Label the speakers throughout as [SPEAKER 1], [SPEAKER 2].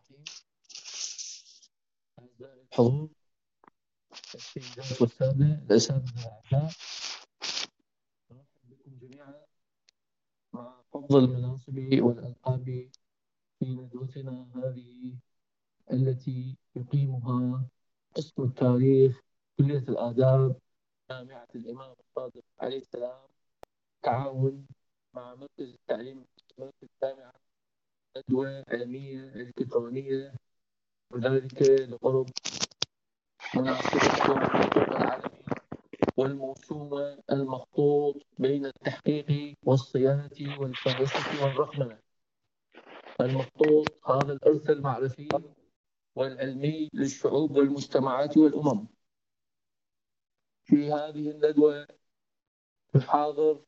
[SPEAKER 1] أعزائي الحضور، السيدات والسادة، الأساتذة الأعزاء، نرحب بكم جميعا مع حفظ المناصب والألقاب في ندوتنا هذه التي يقيمها قسم التاريخ كلية الآداب جامعة الإمام الصادق عليه السلام تعاون مع مركز التعليم مركز الجامعة، ندوة علمية إلكترونية، وذلك لقرب مناسبة يوم المخطوط العالمي والموسومة المخطوط بين التحقيق والصيانة والفهرسة والرقمنة. المخطوط هذا الإرث المعرفي والعلمي للشعوب والمجتمعات والأمم. في هذه الندوة يحاضر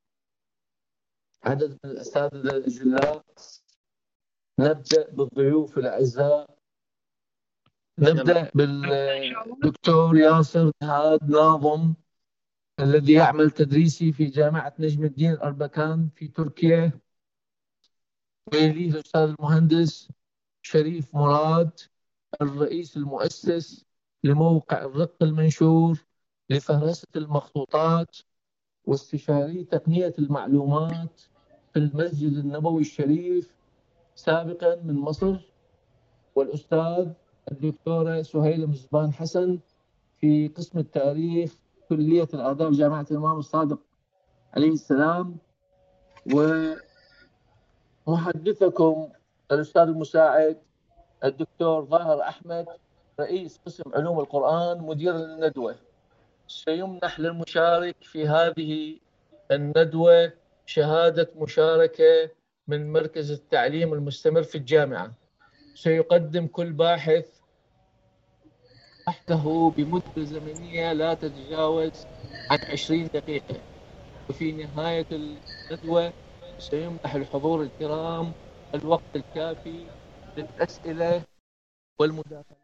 [SPEAKER 1] عدد من الأساتذة الأجلاء. نبدأ بالضيوف الأعزاء، نبدأ بالدكتور ياسر نهاد ناظم الذي يعمل تدريسي في جامعة نجم الدين أربكان في تركيا، ويليه الأستاذ المهندس شريف مراد الرئيس المؤسس لموقع الرق المنشور لفهرسة المخطوطات واستشاري تقنية المعلومات في المسجد النبوي الشريف سابقا من مصر، والأستاذ الدكتورة سهيلة مزبان حسن في قسم التاريخ كلية الآداب جامعة الإمام الصادق عليه السلام، ومحدثكم الأستاذ المساعد الدكتور ظاهر أحمد رئيس قسم علوم القرآن مدير الندوة. سيمنح للمشارك في هذه الندوة شهادة مشاركة من مركز التعليم المستمر في الجامعة. سيقدم كل باحث بحثه بمدة زمنية لا تتجاوز عن 20 دقيقة، وفي نهاية الندوة سيمنح الحضور الكرام الوقت الكافي للأسئلة والمداخلات.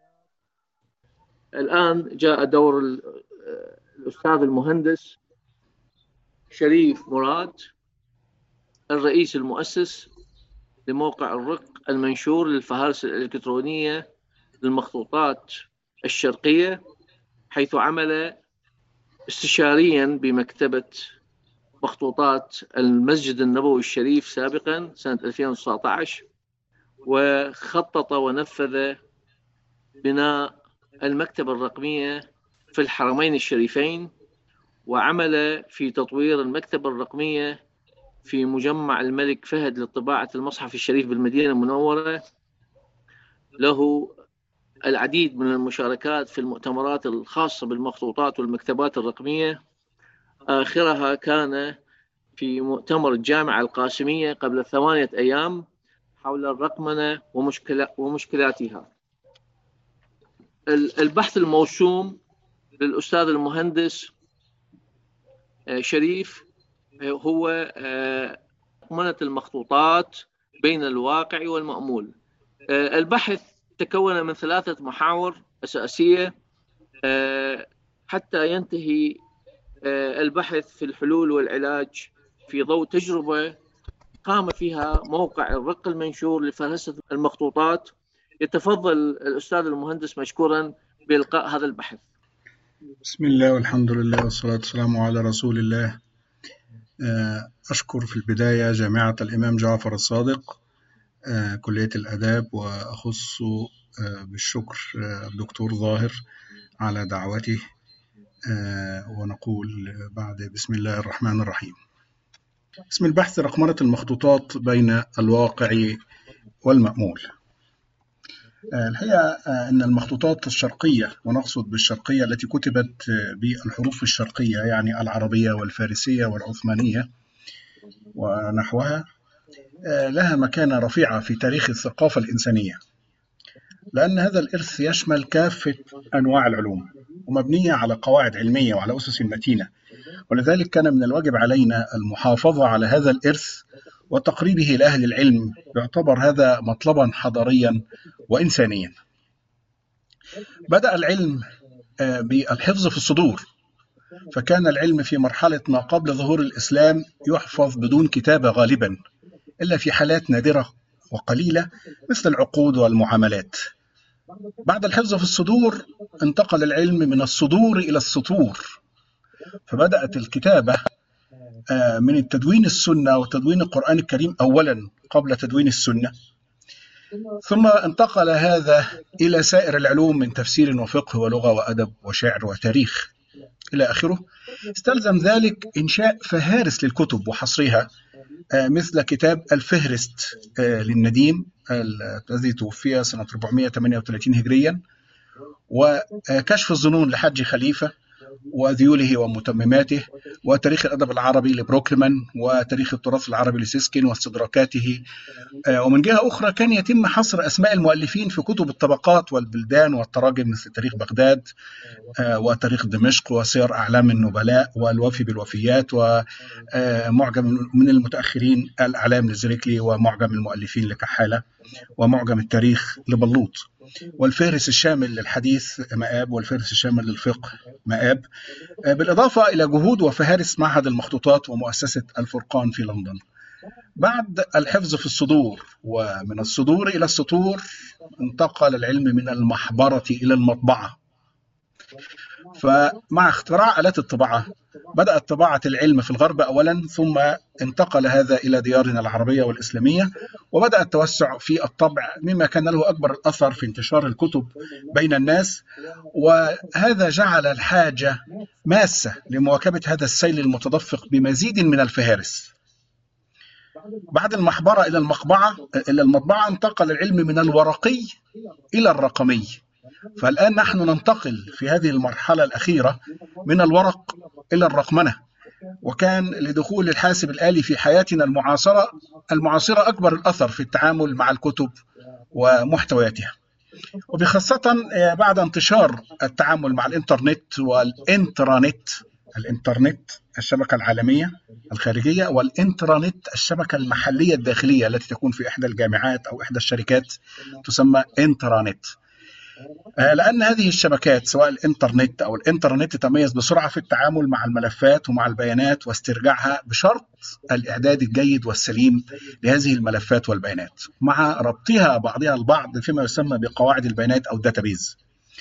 [SPEAKER 1] الآن جاء دور الأستاذ المهندس شريف مراد الرئيس المؤسس لموقع الرق المنشور للفهارس الإلكترونية للمخطوطات الشرقية، حيث عمل استشاريا بمكتبة مخطوطات المسجد النبوي الشريف سابقا سنة 2019، وخطط ونفذ بناء المكتبة الرقمية في الحرمين الشريفين، وعمل في تطوير المكتبة الرقمية في مجمع الملك فهد لطباعة المصحف الشريف بالمدينة المنورة. له العديد من المشاركات في المؤتمرات الخاصة بالمخطوطات والمكتبات الرقمية، آخرها كان في مؤتمر الجامعة القاسمية قبل 8 أيام حول الرقمنة ومشكلاتها. البحث الموسوم للأستاذ المهندس شريف هو رقمنة المخطوطات بين الواقع والمأمول. البحث تكون من 3 محاور أساسية حتى ينتهي البحث في الحلول والعلاج في ضوء تجربة قام فيها موقع الرق المنشور لفهرسة المخطوطات. يتفضل الأستاذ المهندس مشكورا بإلقاء هذا البحث.
[SPEAKER 2] بسم الله والحمد لله والصلاة والسلام على رسول الله. أشكر في البداية جامعة الإمام جعفر الصادق كلية الآداب، وأخص بالشكر الدكتور ظاهر على دعوته، ونقول بعد بسم الله الرحمن الرحيم. اسم البحث رقمنة المخطوطات بين الواقع والمأمول. الحقيقة أن المخطوطات الشرقية، ونقصد بالشرقية التي كتبت بالحروف الشرقية يعني العربية والفارسية والعثمانية ونحوها، لها مكانة رفيعة في تاريخ الثقافة الإنسانية، لأن هذا الإرث يشمل كافة أنواع العلوم ومبنية على قواعد علمية وعلى أسس متينة، ولذلك كان من الواجب علينا المحافظة على هذا الإرث وتقريبه لأهل العلم، يعتبر هذا مطلبا حضاريا وإنسانيا. بدأ العلم بالحفظ في الصدور، فكان العلم في مرحلة ما قبل ظهور الإسلام يحفظ بدون كتابة غالبا، إلا في حالات نادرة وقليلة مثل العقود والمعاملات. بعد الحفظ في الصدور انتقل العلم من الصدور إلى السطور، فبدأت الكتابة من التدوين السنة وتدوين القرآن الكريم أولا قبل تدوين السنة، ثم انتقل هذا إلى سائر العلوم من تفسير وفقه ولغة وأدب وشعر وتاريخ إلى آخره. استلزم ذلك إنشاء فهارس للكتب وحصرها، مثل كتاب الفهرست للنديم الذي توفي سنة 438 هجريا، وكشف الظنون لحج خليفة وذيوله ومتمماته، وتاريخ الأدب العربي لبروكلمان، وتاريخ التراث العربي لسيسكين واستدراكاته. ومن جهة أخرى كان يتم حصر أسماء المؤلفين في كتب الطبقات والبلدان والتراجم مثل تاريخ بغداد وتاريخ دمشق وسير أعلام النبلاء والوفي بالوفيات، ومعجم من المتأخرين الأعلام لزريكلي، ومعجم المؤلفين لكحالة، ومعجم التاريخ لبلوط، والفهرس الشامل للحديث مآب، والفهرس الشامل للفقه مآب، بالإضافة إلى جهود وفهارس معهد المخطوطات ومؤسسة الفرقان في لندن. بعد الحفظ في الصدور ومن الصدور إلى السطور انتقل العلم من المحبرة إلى المطبعة. فمع اختراع آلات الطباعة بدأت طباعة العلم في الغرب أولا، ثم انتقل هذا إلى ديارنا العربية والإسلامية، وبدأ التوسع في الطبع مما كان له أكبر الأثر في انتشار الكتب بين الناس، وهذا جعل الحاجة ماسة لمواكبة هذا السيل المتدفق بمزيد من الفهارس. بعد المحبرة إلى المطبعة انتقل العلم من الورقي إلى الرقمي، فالآن نحن ننتقل في هذه المرحلة الأخيرة من الورق إلى الرقمنة، وكان لدخول الحاسب الآلي في حياتنا المعاصرة أكبر الأثر في التعامل مع الكتب ومحتوياتها، وبخاصة بعد انتشار التعامل مع الإنترنت والإنترانت. الإنترنت الشبكة العالمية الخارجية، والإنترانت الشبكة المحلية الداخلية التي تكون في إحدى الجامعات أو إحدى الشركات تسمى إنترانت. لأن هذه الشبكات سواء الإنترنت أو الإنترنت تتميز بسرعة في التعامل مع الملفات ومع البيانات واسترجاعها، بشرط الإعداد الجيد والسليم لهذه الملفات والبيانات مع ربطها بعضها البعض فيما يسمى بقواعد البيانات أو الداتابيز.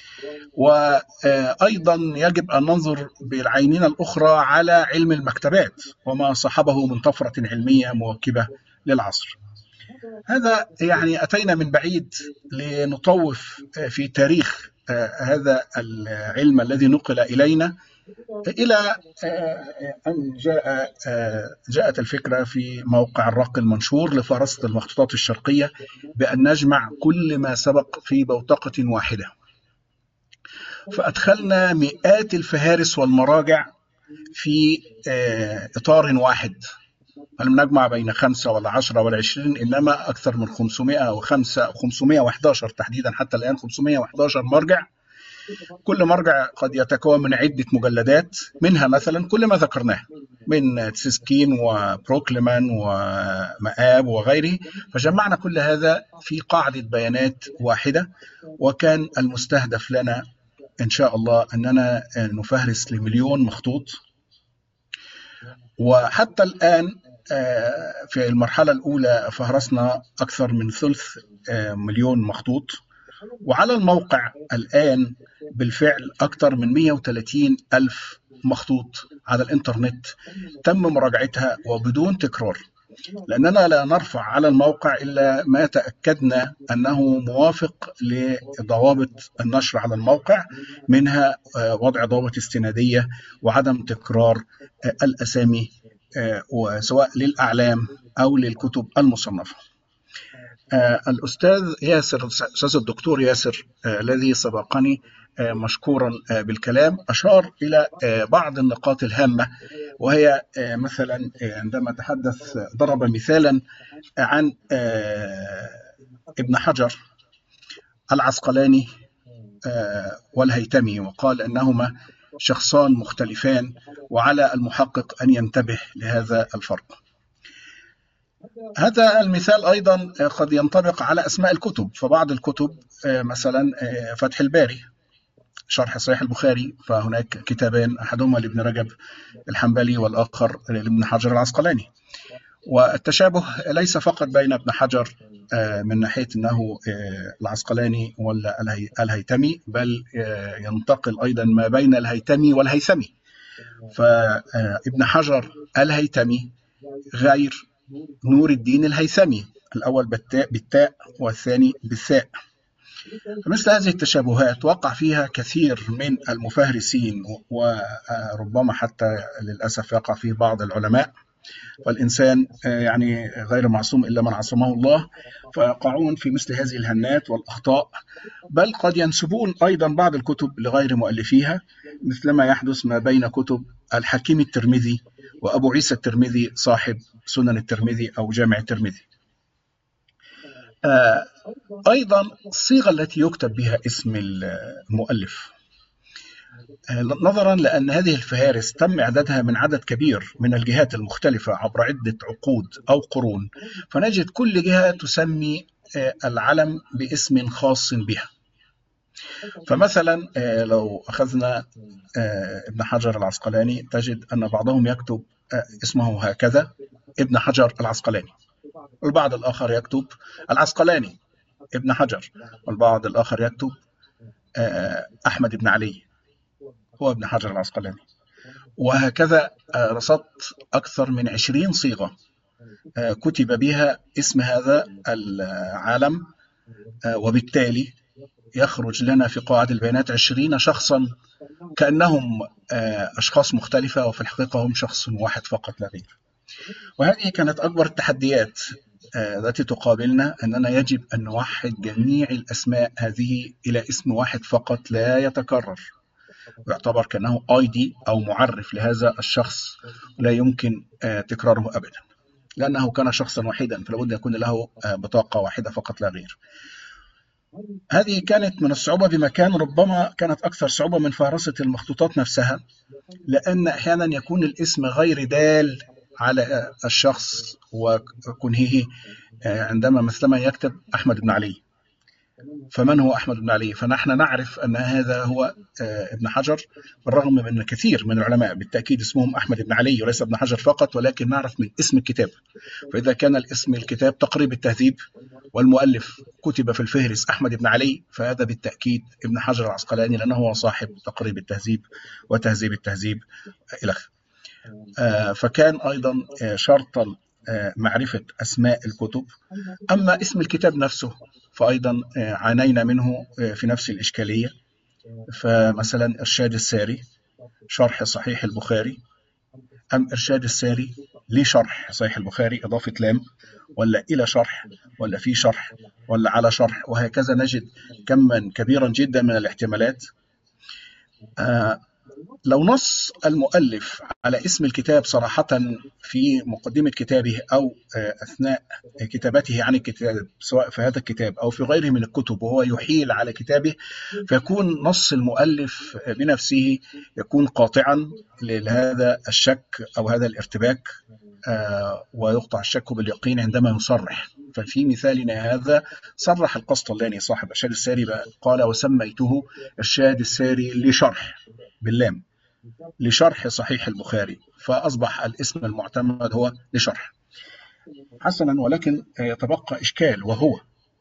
[SPEAKER 2] وأيضا يجب أن ننظر بالعينين الأخرى على علم المكتبات وما صاحبه من طفرة علمية مواكبة للعصر. هذا يعني أتينا من بعيد لنطوف في تاريخ هذا العلم الذي نقل إلينا، إلى أن جاءت الفكرة في موقع الرق المنشور لفهرسة المخطوطات الشرقية بأن نجمع كل ما سبق في بوتقة واحدة، فأدخلنا مئات الفهارس والمراجع في إطار واحد. فلم نجمع بين 5 ولا 10 ولا 20، إنما أكثر من 505 أو 511 تحديدا حتى الآن، 511 مرجع. كل مرجع قد يتكون من عدة مجلدات، منها مثلا كل ما ذكرناه من سيسكين وبروكلمان ومآب وغيره، فجمعنا كل هذا في قاعدة بيانات واحدة. وكان المستهدف لنا إن شاء الله أننا نفهرس ل1,000,000 مخطوط، وحتى الآن في المرحلة الأولى فهرسنا أكثر من 300,000 مخطوط، وعلى الموقع الآن بالفعل أكثر من 130,000 مخطوط على الإنترنت تم مراجعتها وبدون تكرار، لأننا لا نرفع على الموقع إلا ما تأكدنا أنه موافق لضوابط النشر على الموقع، منها وضع ضوابط استنادية وعدم تكرار الأسامي وسواء للأعلام أو للكتب المصنفة. الأستاذ ياسر، أستاذ الدكتور ياسر الذي سبقني مشكورا بالكلام، أشار إلى بعض النقاط الهامة، وهي مثلا عندما تحدث ضرب مثالا عن ابن حجر العسقلاني والهيتمي، وقال أنهما شخصان مختلفان، وعلى المحقق أن ينتبه لهذا الفرق. هذا المثال أيضا قد ينطبق على أسماء الكتب، فبعض الكتب مثلا فتح الباري شرح صحيح البخاري، فهناك كتابان، أحدهما لابن رجب الحنبلي والآخر لابن حجر العسقلاني. والتشابه ليس فقط بين ابن حجر من ناحية أنه العسقلاني ولا الهيثمي، بل ينتقل أيضا ما بين الهيثمي والهيثمي. فابن حجر الهيثمي غير نور الدين الهيثمي، الأول بالتاء والثاني بالثاء. فمثل هذه التشابهات وقع فيها كثير من المفهرسين، وربما حتى للأسف يقع فيه بعض العلماء، والإنسان يعني غير معصوم إلا من عصمه الله، فيقعون في مثل هذه الهنات والأخطاء، بل قد ينسبون أيضا بعض الكتب لغير مؤلفيها، مثلما يحدث ما بين كتب الحكيم الترمذي وأبو عيسى الترمذي صاحب سنن الترمذي أو جامع الترمذي. أيضا الصيغة التي يكتب بها اسم المؤلف، نظرا لأن هذه الفهارس تم إعدادها من عدد كبير من الجهات المختلفة عبر عدة عقود أو قرون، فنجد كل جهة تسمي العلم باسم خاص بها. فمثلا لو أخذنا ابن حجر العسقلاني، تجد أن بعضهم يكتب اسمه هكذا ابن حجر العسقلاني، والبعض الآخر يكتب العسقلاني ابن حجر، والبعض الآخر يكتب أحمد بن علي هو ابن حجر العسقلاني. وهكذا رصدت أكثر من 20 صيغة كتب بها اسم هذا العالم، وبالتالي يخرج لنا في قواعد البيانات 20 شخصا كأنهم أشخاص مختلفة، وفي الحقيقة هم شخص واحد فقط لا غير. وهذه كانت أكبر التحديات التي تقابلنا، أننا يجب أن نوحد جميع الأسماء هذه إلى اسم واحد فقط لا يتكرر، يعتبر كأنه ID أو معرف لهذا الشخص لا يمكن تكراره أبدا، لأنه كان شخصا وحيدا، فلابد يكون له بطاقة واحدة فقط لا غير. هذه كانت من الصعوبة بمكان، ربما كانت أكثر صعوبة من فهرسة المخطوطات نفسها، لأن أحيانا يكون الاسم غير دال على الشخص وكنهه، عندما مثلما يكتب أحمد بن علي، فمن هو أحمد بن علي؟ فنحن نعرف أن هذا هو ابن حجر، بالرغم من أن كثير من العلماء بالتأكيد اسمهم أحمد بن علي وليس ابن حجر فقط، ولكن نعرف من اسم الكتاب. فإذا كان الاسم الكتاب تقريب التهذيب والمؤلف كتب في الفهرس أحمد بن علي، فهذا بالتأكيد ابن حجر العسقلاني، لأنه هو صاحب تقريب التهذيب وتهذيب التهذيب إلى آخره. فكان أيضا شرطا معرفة أسماء الكتب. أما اسم الكتاب نفسه فأيضا عانينا منه في نفس الإشكالية. فمثلا إرشاد الساري شرح صحيح البخاري، أم إرشاد الساري لشرح صحيح البخاري إضافة لام، ولا إلى شرح، ولا في شرح، ولا على شرح، وهكذا نجد كما كبيرا جدا من الاحتمالات. لو نص المؤلف على اسم الكتاب صراحة في مقدمة كتابه أو أثناء كتابته عن الكتاب، سواء في هذا الكتاب أو في غيره من الكتب، وهو يحيل على كتابه، فيكون نص المؤلف بنفسه يكون قاطعا لهذا الشك أو هذا الارتباك، ويقطع الشك باليقين عندما يصرح. ففي مثالنا هذا صرح القسطلاني صاحب إرشاد الساري قال: وسميته إرشاد الساري لشرح باللام لشرح صحيح البخاري، فأصبح الاسم المعتمد هو لشرح. حسنا، ولكن يتبقى إشكال، وهو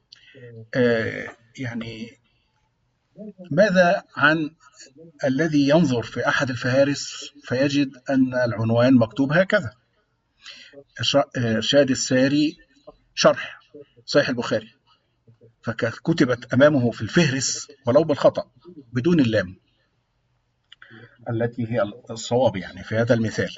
[SPEAKER 2] يعني ماذا عن الذي ينظر في أحد الفهارس فيجد أن العنوان مكتوب هكذا: إرشاد الساري شرح صحيح البخاري، فكتبت أمامه في الفهرس ولو بالخطأ بدون اللام التي هي الصواب يعني في هذا المثال.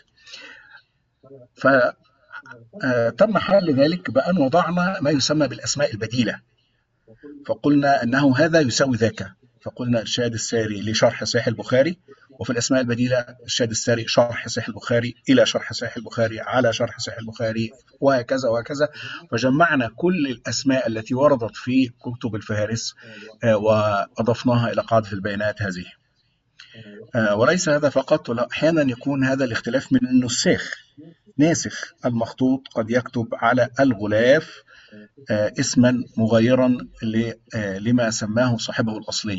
[SPEAKER 2] فتم حل ذلك بأن وضعنا ما يسمى بالأسماء البديلة، فقلنا أنه هذا يساوي ذاك، فقلنا إرشاد الساري لشرح صحيح البخاري، وفي الأسماء البديلة إرشاد الساري شرح صحيح البخاري إلى شرح صحيح البخاري على شرح صحيح البخاري، وهكذا وهكذا. فجمعنا كل الأسماء التي وردت في كتب الفهارس وأضفناها إلى قاعدة البيانات هذه. وليس هذا فقط، أحيانا يكون هذا الاختلاف من النساخ. ناسخ المخطوط قد يكتب على الغلاف اسما مغايرا لما سماه صاحبه الأصلي،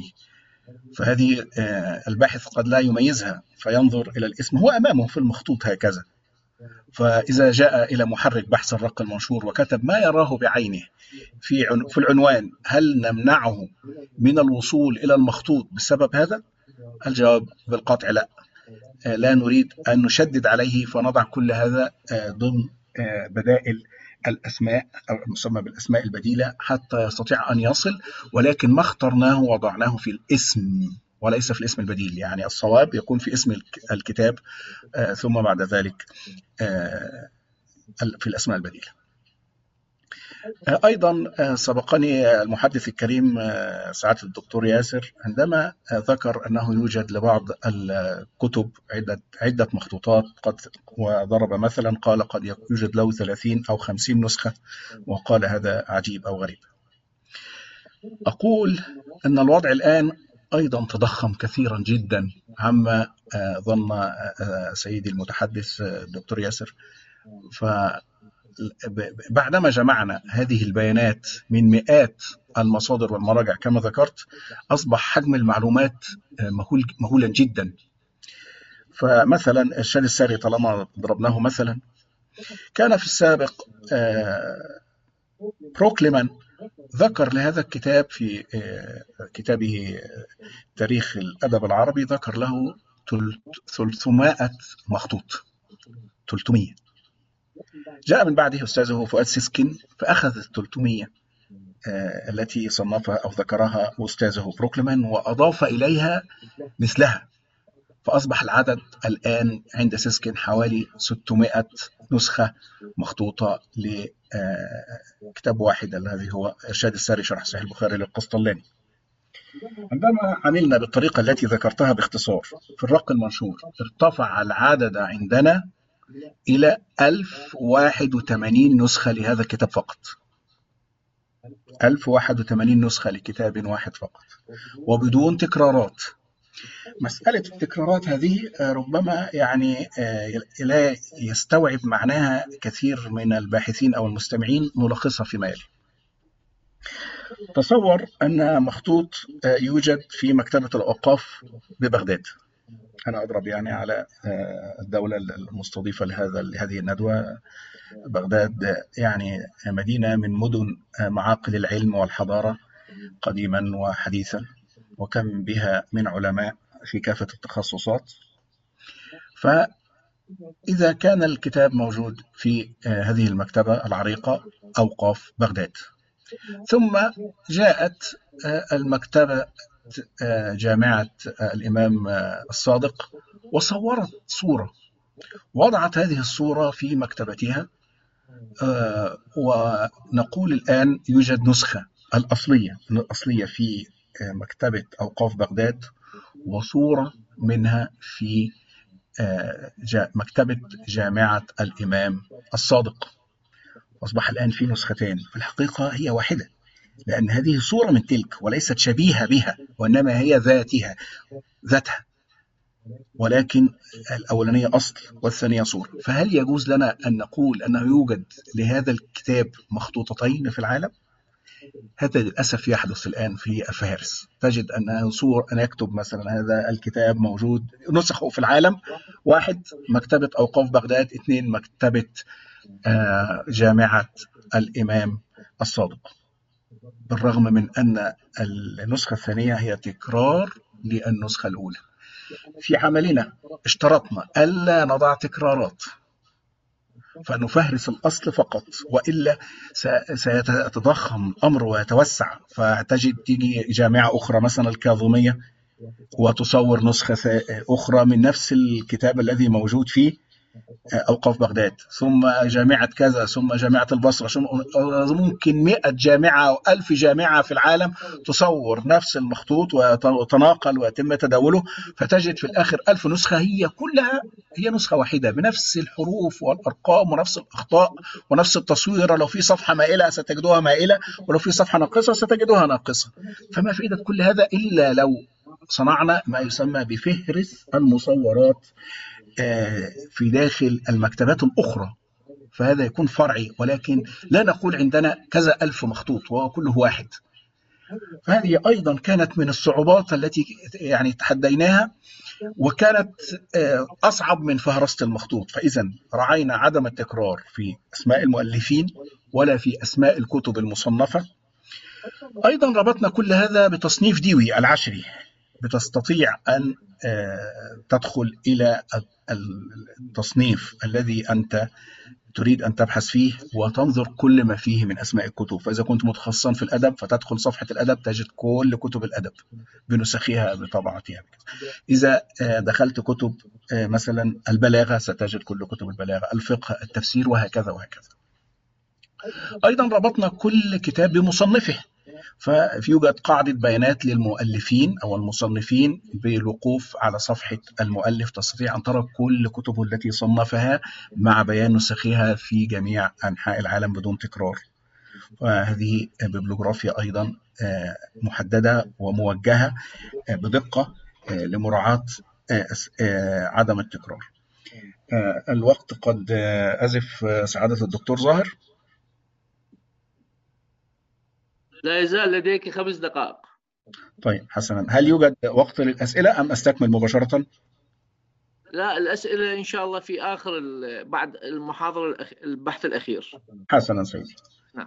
[SPEAKER 2] فهذه الباحث قد لا يميزها، فينظر إلى الاسم هو أمامه في المخطوط هكذا، فإذا جاء إلى محرك بحث الرق المنشور وكتب ما يراه بعينه في العنوان، هل نمنعه من الوصول إلى المخطوط بسبب هذا؟ الجواب بالقطع لا. لا نريد أن نشدد عليه، فنضع كل هذا ضمن بدائل الأسماء أو المسمى بالأسماء البديلة حتى يستطيع أن يصل، ولكن ما اخترناه وضعناه في الاسم وليس في الاسم البديل. يعني الصواب يكون في اسم الكتاب ثم بعد ذلك في الأسماء البديلة. أيضا سبقني المحدث الكريم سعادة الدكتور ياسر عندما ذكر أنه يوجد لبعض الكتب عدة مخطوطات، وضرب مثلا قال قد يوجد له 30 أو 50 نسخة، وقال هذا عجيب أو غريب. أقول أن الوضع الآن أيضا تضخم كثيرا جدا عما ظن سيدي المتحدث الدكتور ياسر. بعدما جمعنا هذه البيانات من مئات المصادر والمراجع كما ذكرت، أصبح حجم المعلومات مهولا جدا. فمثلا الإرشاد الساري طالما ضربناه مثلا، كان في السابق بروكلمان ذكر لهذا الكتاب في كتابه تاريخ الأدب العربي، ذكر له 300 مخطوط، 300. جاء من بعده أستاذه فؤاد سيسكن فأخذ 300 التي صنفها أو ذكرها أستاذه بروكلمان وأضاف إليها مثلها، فأصبح العدد الآن عند سيسكن حوالي 600 نسخة مخطوطة لكتاب واحد الذي هو إرشاد الساري شرح صحيح البخاري للقسطلاني. عندما عملنا بالطريقة التي ذكرتها باختصار في الرق المنشور، ارتفع العدد عندنا إلى 1081 نسخة لهذا الكتاب فقط. 1081 نسخة لكتاب واحد فقط وبدون تكرارات. مسألة التكرارات هذه ربما يعني لا يستوعب معناها كثير من الباحثين أو المستمعين، نلخصها فيما يلي. تصور أن مخطوط يوجد في مكتبة الأوقاف ببغداد. أنا أضرب يعني على الدولة المستضيفة لهذه الندوة. بغداد يعني مدينة من مدن معاقل العلم والحضارة قديما وحديثا، وكم بها من علماء في كافة التخصصات. فإذا كان الكتاب موجود في هذه المكتبة العريقة أوقاف بغداد، ثم جاءت المكتبة جامعة الإمام الصادق وصورت صورة، وضعت هذه الصورة في مكتبتها، ونقول الآن يوجد نسخة الأصلية في مكتبة أوقاف بغداد، وصورة منها في مكتبة جامعة الإمام الصادق. أصبح الآن في نسختين، في الحقيقة هي واحدة، لأن هذه صورة من تلك وليست شبيهة بها، وإنما هي ذاتها، ولكن الأولانية أصل والثانية صورة. فهل يجوز لنا أن نقول أنه يوجد لهذا الكتاب مخطوطتين في العالم؟ هذا للأسف يحدث الآن في الفهارس. تجد أنه أن يكتب مثلا هذا الكتاب موجود نسخه في العالم، 1 مكتبة أوقاف بغداد، 2 مكتبة جامعة الإمام الصادق، بالرغم من أن النسخة الثانية هي تكرار للنسخة الأولى. في عملنا اشترطنا ألا نضع تكرارات، فنفهرس الأصل فقط، وإلا سيتضخم الأمر ويتوسع، فتجد تيجي جامعة أخرى مثلا الكاظمية وتصور نسخة أخرى من نفس الكتاب الذي موجود فيه أوقاف بغداد، ثم جامعة كذا، ثم جامعة البصرة، ممكن 100 جامعة أو 1000 جامعة في العالم تصور نفس المخطوط وتناقل ويتم تداوله، فتجد في الآخر 1000 نسخة هي كلها هي نسخة واحدة بنفس الحروف والأرقام ونفس الأخطاء ونفس التصوير. لو في صفحة مائلة ستجدوها مائلة، ولو في صفحة ناقصة ستجدوها ناقصة. فما فائدة كل هذا إلا لو صنعنا ما يسمى بفهرس المصورات في داخل المكتبات الأخرى، فهذا يكون فرعي، ولكن لا نقول عندنا كذا 1000 مخطوط وكله واحد. فهذه أيضا كانت من الصعوبات التي يعني تحديناها، وكانت أصعب من فهرسة المخطوط. فإذا راعينا عدم التكرار في أسماء المؤلفين ولا في أسماء الكتب المصنفة. أيضا ربطنا كل هذا بتصنيف ديوي العشري، بتستطيع أن تدخل إلى التصنيف الذي أنت تريد أن تبحث فيه وتنظر كل ما فيه من أسماء الكتب. فإذا كنت متخصصا في الأدب فتدخل صفحة الأدب تجد كل كتب الأدب بنسخها بطبعتها. إذا دخلت كتب مثلا البلاغة ستجد كل كتب البلاغة، الفقه، التفسير، وهكذا وهكذا. أيضا ربطنا كل كتاب بمصنفه، فيوجد قاعدة بيانات للمؤلفين أو المصنفين بالوقوف على صفحة المؤلف تستطيع أن ترى كل كتبه التي صنفها مع بيان نسخها في جميع أنحاء العالم بدون تكرار. وهذه ببلوغرافيا أيضا محددة وموجهة بدقة لمراعاة عدم التكرار. الوقت قد أزف سعادة الدكتور ظاهر.
[SPEAKER 1] لا يزال لديك 5 دقائق.
[SPEAKER 2] طيب حسنا، هل يوجد وقت للأسئلة أم أستكمل مباشرة؟
[SPEAKER 1] لا، الأسئلة إن شاء الله في آخر بعد المحاضرة البحث الأخير.
[SPEAKER 2] حسنا سيدي.
[SPEAKER 1] نعم.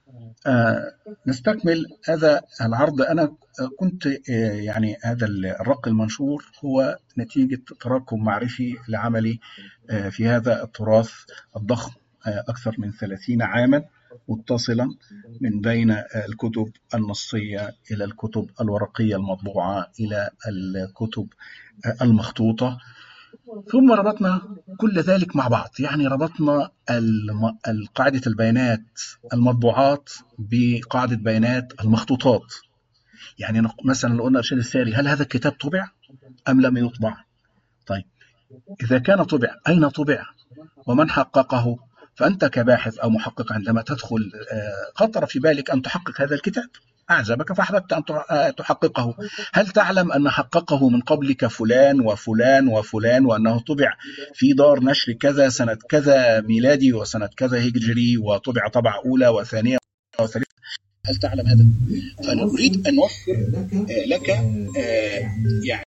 [SPEAKER 2] نستكمل هذا العرض. أنا كنت يعني هذا الرق المنشور هو نتيجة تراكم معرفي لعملي في هذا التراث الضخم، أكثر من 30 عاما متصلا من بين الكتب النصية إلى الكتب الورقية المطبوعة إلى الكتب المخطوطة، ثم ربطنا كل ذلك مع بعض. يعني ربطنا قاعدة البيانات المطبوعات بقاعدة بيانات المخطوطات. يعني مثلا لو قلنا إرشاد الساري، هل هذا الكتاب طبع أم لم يطبع؟ طيب إذا كان طبع أين طبع ومن حققه؟ فأنت كباحث أو محقق عندما تدخل خطر في بالك أن تحقق هذا الكتاب، أعجبك فأحببت أن تحققه. هل تعلم أن حققه من قبلك فلان وفلان وفلان، وأنه طبع في دار نشر كذا سنة كذا ميلادي وسنة كذا هجري، وطبع طبعة أولى وثانية وثالثة؟ هل تعلم هذا؟ فأنا أريد أن أوفر لك يعني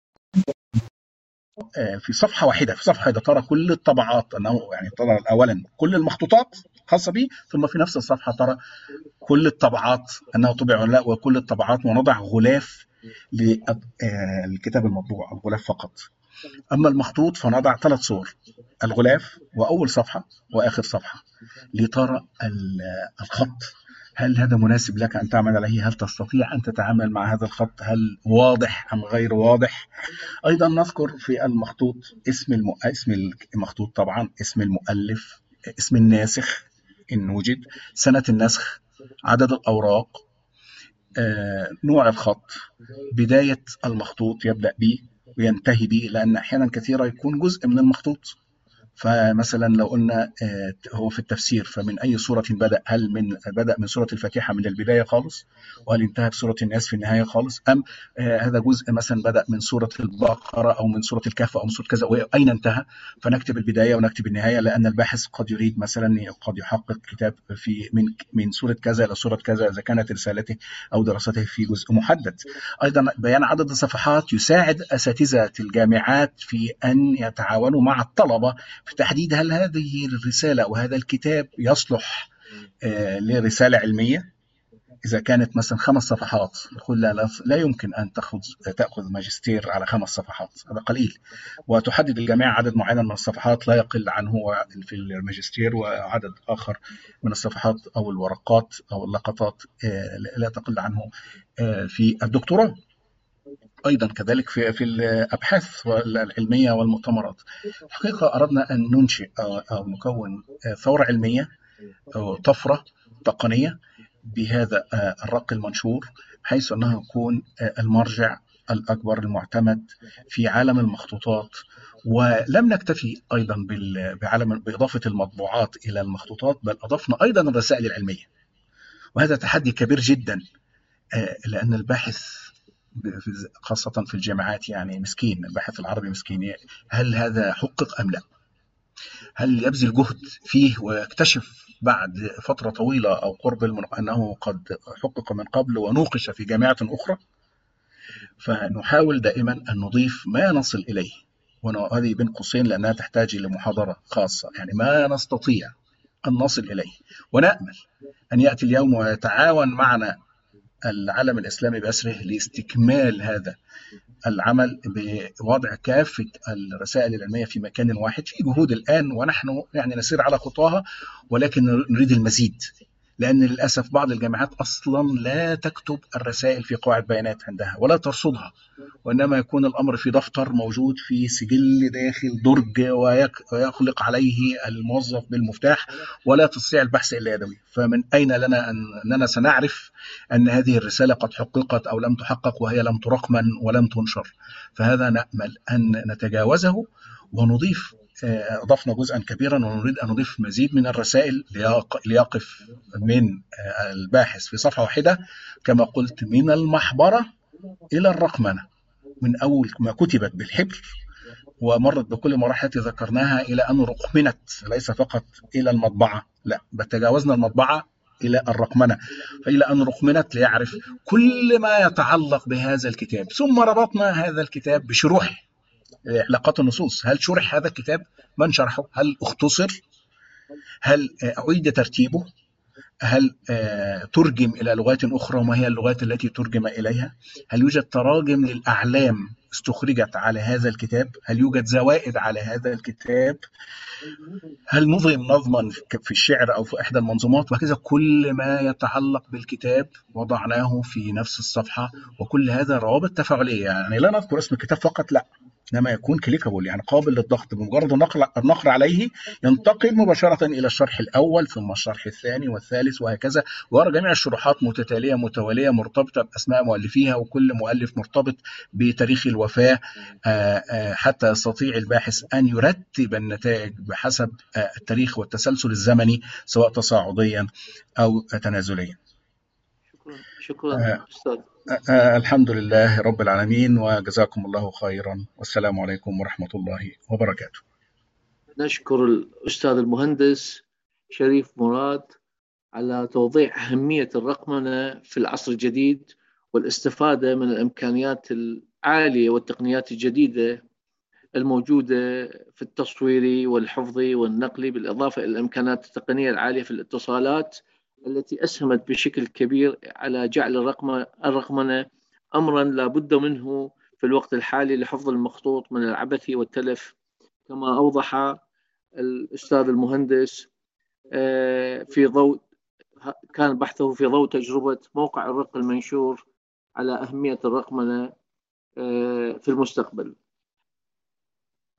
[SPEAKER 2] في صفحة واحدة، في صفحة واحدة ترى كل الطبعات، أنه يعني ترى أولا كل المخطوطات خاصة به، ثم في نفس الصفحة ترى كل الطبعات أنه طبع ولا لا، وكل الطبعات، ونضع غلاف للكتاب المطبوع، الغلاف فقط. أما المخطوط فنضع 3 صور، الغلاف وأول صفحة وآخر صفحة، لترى الخط. هل هذا مناسب لك أن تعمل عليه؟ هل تستطيع أن تتعامل مع هذا الخط؟ هل واضح أم غير واضح؟ أيضا نذكر في المخطوط اسم المخطوط طبعا، اسم المؤلف، اسم الناسخ إن وجد، سنة النسخ، عدد الأوراق، نوع الخط، بداية المخطوط يبدأ به وينتهي به، لأن أحيانا كثيرة يكون جزء من المخطوط. فمثلا لو قلنا هو في التفسير فمن أي سورة بدأ؟ هل بدأ من سورة الفاتحة من البداية خالص، وهل انتهى بسورة الناس في النهاية خالص، أم هذا جزء مثلا بدأ من سورة البقرة أو من سورة الكهف أو من سورة كذا، وأين انتهى؟ فنكتب البداية ونكتب النهاية، لأن الباحث قد يريد مثلا قد يحقق كتاب في من سورة كذا إلى سورة كذا إذا كانت رسالته أو دراسته في جزء محدد. أيضا بيان عدد الصفحات يساعد أساتذة الجامعات في أن يتعاونوا مع الطلبة في تحديد هل هذه الرسالة وهذا الكتاب يصلح لرسالة علمية. إذا كانت مثلا 5 صفحات نقول لا يمكن أن تأخذ ماجستير على 5 صفحات، هذا قليل، وتحدد الجامعة عدد معين من الصفحات لا يقل عنه في الماجستير، وعدد آخر من الصفحات أو الورقات أو اللقطات لا تقل عنه في الدكتوراه. أيضا كذلك في الأبحاث العلمية والمؤتمرات. الحقيقة أردنا أن ننشئ أو نكون ثورة علمية أو طفرة تقنية بهذا الرق المنشور، بحيث أنه يكون المرجع الأكبر المعتمد في عالم المخطوطات. ولم نكتفي أيضا بإضافة المطبوعات إلى المخطوطات، بل أضفنا أيضا الرسائل العلمية، وهذا تحدي كبير جدا، لأن الباحث خاصة في الجامعات يعني مسكين، الباحث العربي مسكين، هل هذا حقق أم لا؟ هل يبذل جهد فيه ويكتشف بعد فترة طويلة أو قرب أنه قد حقق من قبل ونوقش في جامعة أخرى، فنحاول دائما أن نضيف ما نصل إليه، وهذه بين قوسين لأنها تحتاج إلى محاضرة خاصة، يعني ما نستطيع أن نصل إليه، ونأمل أن يأتي اليوم ويتعاون معنا العالم الإسلامي بأسره لاستكمال هذا العمل بوضع كافة الرسائل العلمية في مكان واحد. في جهود الآن ونحن يعني نسير على خطاها، ولكن نريد المزيد، لأن للأسف بعض الجامعات أصلا لا تكتب الرسائل في قواعد بيانات عندها ولا ترصدها، وإنما يكون الأمر في دفتر موجود في سجل داخل درج ويخلق عليه الموظف بالمفتاح، ولا تستطيع البحث إلا يدوي. فمن أين لنا أننا سنعرف أن هذه الرسالة قد حققت أو لم تحقق وهي لم ترقمن ولم تنشر؟ فهذا نأمل أن نتجاوزه ونضيف. أضفنا جزءا كبيرا ونريد أن نضيف مزيد من الرسائل ليقف من الباحث في صفحة واحدة كما قلت من المحبرة إلى الرقمنة، من أول ما كتبت بالحبر ومرت بكل مراحل ذكرناها إلى أن رقمنت، ليس فقط إلى المطبعة، لا بل تجاوزنا المطبعة إلى الرقمنة، فإلى أن رقمنت ليعرف كل ما يتعلق بهذا الكتاب. ثم ربطنا هذا الكتاب بشروح علاقات النصوص. هل شرح هذا الكتاب؟ من شرحه؟ هل اختصر؟ هل أعيد ترتيبه؟ هل ترجم إلى لغات أخرى؟ وما هي اللغات التي ترجم إليها؟ هل يوجد تراجم للأعلام استخرجت على هذا الكتاب؟ هل يوجد زوائد على هذا الكتاب؟ هل نظم نظما في الشعر أو في إحدى المنظومات؟ وهكذا كل ما يتعلق بالكتاب وضعناه في نفس الصفحة، وكل هذا روابط تفاعلية، يعني لا نذكر اسم الكتاب فقط، لا، إنما يكون كليكابل، يعني قابل للضغط، بمجرد النقر عليه ينتقل مباشرة إلى الشرح الأول ثم الشرح الثاني والثالث وهكذا، ويرى جميع الشروحات متتالية متوالية مرتبطة بأسماء مؤلفيها، وكل مؤلف مرتبط بتاريخ الوفاة، حتى يستطيع الباحث أن يرتب النتائج بحسب التاريخ والتسلسل الزمني سواء تصاعديا أو تنازليا.
[SPEAKER 1] شكرا أستاذ.
[SPEAKER 2] الحمد لله رب العالمين، وجزاكم الله خيرا، والسلام عليكم ورحمة الله وبركاته.
[SPEAKER 1] نشكر الأستاذ المهندس شريف مراد على توضيح أهمية الرقمنة في العصر الجديد والاستفادة من الإمكانيات العالية والتقنيات الجديدة الموجودة في التصوير والحفظ والنقل، بالإضافة إلى الإمكانات التقنية العالية في الاتصالات التي أسهمت بشكل كبير على جعل الرقمنة أمرا لا بد منه في الوقت الحالي لحفظ المخطوط من العبث والتلف، كما أوضح الأستاذ المهندس في ضوء كان بحثه في ضوء تجربة موقع الرق المنشور على أهمية الرقمنة في المستقبل.